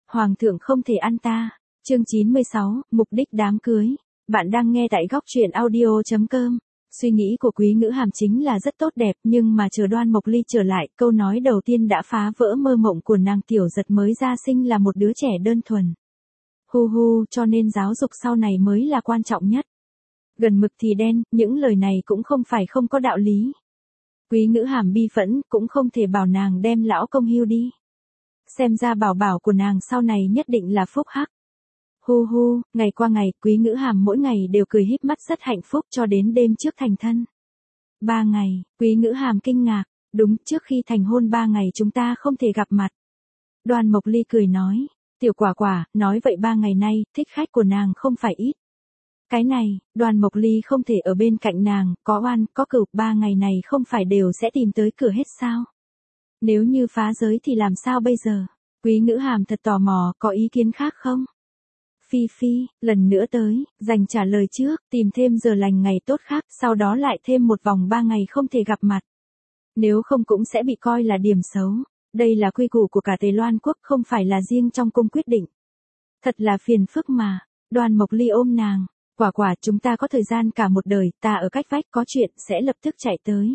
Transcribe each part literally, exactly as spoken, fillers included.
Hoàng thượng không thể ăn ta. Chương chín mươi sáu, mục đích đám cưới. Bạn đang nghe tại góc truyện audio chấm com. Suy nghĩ của Quý Ngữ Hàm chính là rất tốt đẹp, nhưng mà chờ Đoan Mộc Ly trở lại, câu nói đầu tiên đã phá vỡ mơ mộng của nàng tiểu giật mới ra sinh là một đứa trẻ đơn thuần. Hu hu, cho nên giáo dục sau này mới là quan trọng nhất. Gần mực thì đen, những lời này cũng không phải không có đạo lý. Quý Ngữ Hàm bi phẫn, cũng không thể bảo nàng đem lão công hưu đi. Xem ra bảo bảo của nàng sau này nhất định là phúc hắc. Hu hu, ngày qua ngày, Quý Ngữ Hàm mỗi ngày đều cười híp mắt rất hạnh phúc cho đến đêm trước thành thân. Ba ngày, Quý Ngữ Hàm kinh ngạc, đúng, trước khi thành hôn ba ngày chúng ta không thể gặp mặt. Đoan Mộc Ly cười nói, tiểu quả quả, nói vậy ba ngày nay, thích khách của nàng không phải ít. Cái này, Đoan Mộc Ly không thể ở bên cạnh nàng, có oan, có cừu, ba ngày này không phải đều sẽ tìm tới cửa hết sao? Nếu như phá giới thì làm sao bây giờ? Quý Ngữ Hàm thật tò mò, có ý kiến khác không? Phi Phi, lần nữa tới, dành trả lời trước, tìm thêm giờ lành ngày tốt khác, sau đó lại thêm một vòng ba ngày không thể gặp mặt. Nếu không cũng sẽ bị coi là điểm xấu. Đây là quy củ của cả Tề Loan quốc, không phải là riêng trong cung quyết định. Thật là phiền phức mà. Đoan Mộc Ly ôm nàng, quả quả, chúng ta có thời gian cả một đời, ta ở cách vách có chuyện sẽ lập tức chạy tới.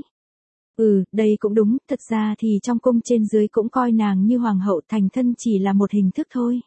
Ừ, đây cũng đúng, thật ra thì trong cung trên dưới cũng coi nàng như hoàng hậu, thành thân chỉ là một hình thức thôi.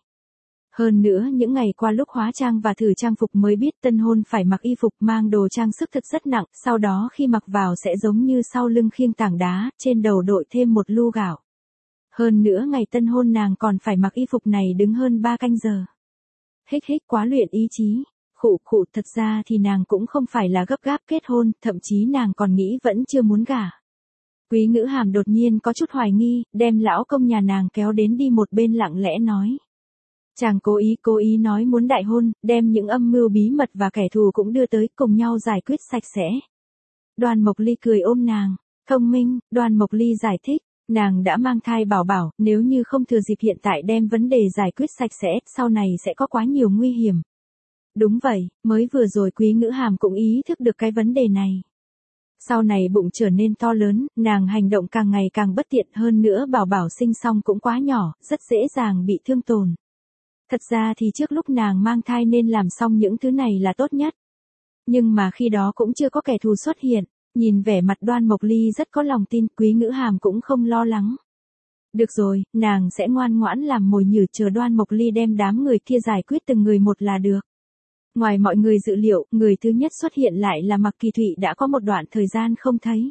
Hơn nữa những ngày qua lúc hóa trang và thử trang phục mới biết tân hôn phải mặc y phục mang đồ trang sức thật rất nặng, sau đó khi mặc vào sẽ giống như sau lưng khiêng tảng đá, trên đầu đội thêm một lu gạo. Hơn nữa ngày tân hôn nàng còn phải mặc y phục này đứng hơn ba canh giờ. Hích hích quá luyện ý chí. Khụ khụ, thật ra thì nàng cũng không phải là gấp gáp kết hôn, thậm chí nàng còn nghĩ vẫn chưa muốn gả. Quý Ngữ Hàm đột nhiên có chút hoài nghi, đem lão công nhà nàng kéo đến đi một bên lặng lẽ nói. Chàng cố ý cố ý nói muốn đại hôn, đem những âm mưu bí mật và kẻ thù cũng đưa tới cùng nhau giải quyết sạch sẽ. Đoan Mộc Ly cười ôm nàng, thông minh, Đoan Mộc Ly giải thích, nàng đã mang thai bảo bảo, nếu như không thừa dịp hiện tại đem vấn đề giải quyết sạch sẽ, sau này sẽ có quá nhiều nguy hiểm. Đúng vậy, mới vừa rồi Quý Ngữ Hàm cũng ý thức được cái vấn đề này. Sau này bụng trở nên to lớn, nàng hành động càng ngày càng bất tiện, hơn nữa bảo bảo sinh xong cũng quá nhỏ, rất dễ dàng bị thương tổn. Thật ra thì trước lúc nàng mang thai nên làm xong những thứ này là tốt nhất. Nhưng mà khi đó cũng chưa có kẻ thù xuất hiện, nhìn vẻ mặt Đoan Mộc Ly rất có lòng tin, Quý Ngữ Hàm cũng không lo lắng. Được rồi, nàng sẽ ngoan ngoãn làm mồi nhử chờ Đoan Mộc Ly đem đám người kia giải quyết từng người một là được. Ngoài mọi người dự liệu, người thứ nhất xuất hiện lại là Mạc Kỳ Thụy đã có một đoạn thời gian không thấy.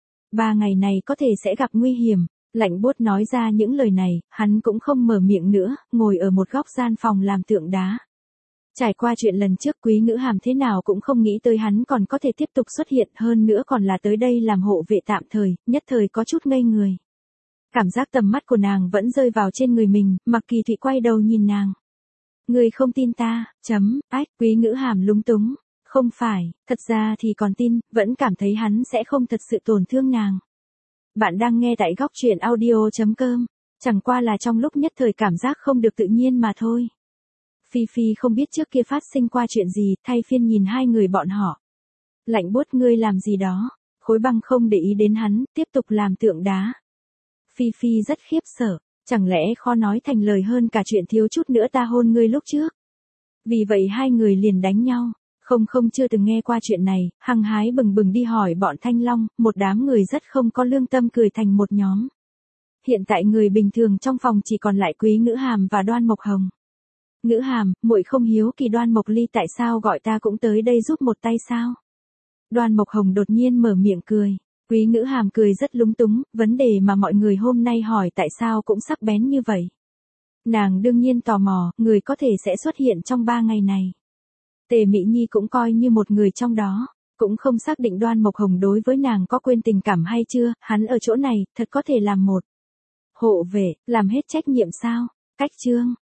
Ba ngày này có thể sẽ gặp nguy hiểm. Lạnh buốt nói ra những lời này, hắn cũng không mở miệng nữa, ngồi ở một góc gian phòng làm tượng đá. Trải qua chuyện lần trước, Quý Ngữ Hàm thế nào cũng không nghĩ tới hắn còn có thể tiếp tục xuất hiện, hơn nữa còn là tới đây làm hộ vệ tạm thời, nhất thời có chút ngây người. Cảm giác tầm mắt của nàng vẫn rơi vào trên người mình, Mạc Kỳ Thụy quay đầu nhìn nàng. Người không tin ta, chấm, ách, Quý Ngữ Hàm lúng túng. Không phải, thật ra thì còn tin, vẫn cảm thấy hắn sẽ không thật sự tổn thương nàng. Bạn đang nghe tại góc truyện audio chấm com, chẳng qua là trong lúc nhất thời cảm giác không được tự nhiên mà thôi. Phi Phi không biết trước kia phát sinh qua chuyện gì, thay phiên nhìn hai người bọn họ. Lạnh buốt, ngươi làm gì đó? Khối Băng không để ý đến hắn, tiếp tục làm tượng đá. Phi Phi rất khiếp sợ, chẳng lẽ khó nói thành lời hơn cả chuyện thiếu chút nữa ta hôn ngươi lúc trước. Vì vậy hai người liền đánh nhau. Không không chưa từng nghe qua chuyện này, hăng hái bừng bừng đi hỏi bọn Thanh Long, một đám người rất không có lương tâm cười thành một nhóm. Hiện tại người bình thường trong phòng chỉ còn lại Quý Ngữ Hàm và Đoan Mộc Hồng. Ngữ Hàm, muội không hiếu kỳ Đoan Mộc Ly tại sao gọi ta cũng tới đây giúp một tay sao? Đoan Mộc Hồng đột nhiên mở miệng cười. Quý Ngữ Hàm cười rất lúng túng, vấn đề mà mọi người hôm nay hỏi tại sao cũng sắc bén như vậy. Nàng đương nhiên tò mò, người có thể sẽ xuất hiện trong ba ngày này. Tề Mỹ Nhi cũng coi như một người trong đó, cũng không xác định Đoan Mộc Hồng đối với nàng có quên tình cảm hay chưa, hắn ở chỗ này, thật có thể làm một hộ vệ, làm hết trách nhiệm sao? Cách chương,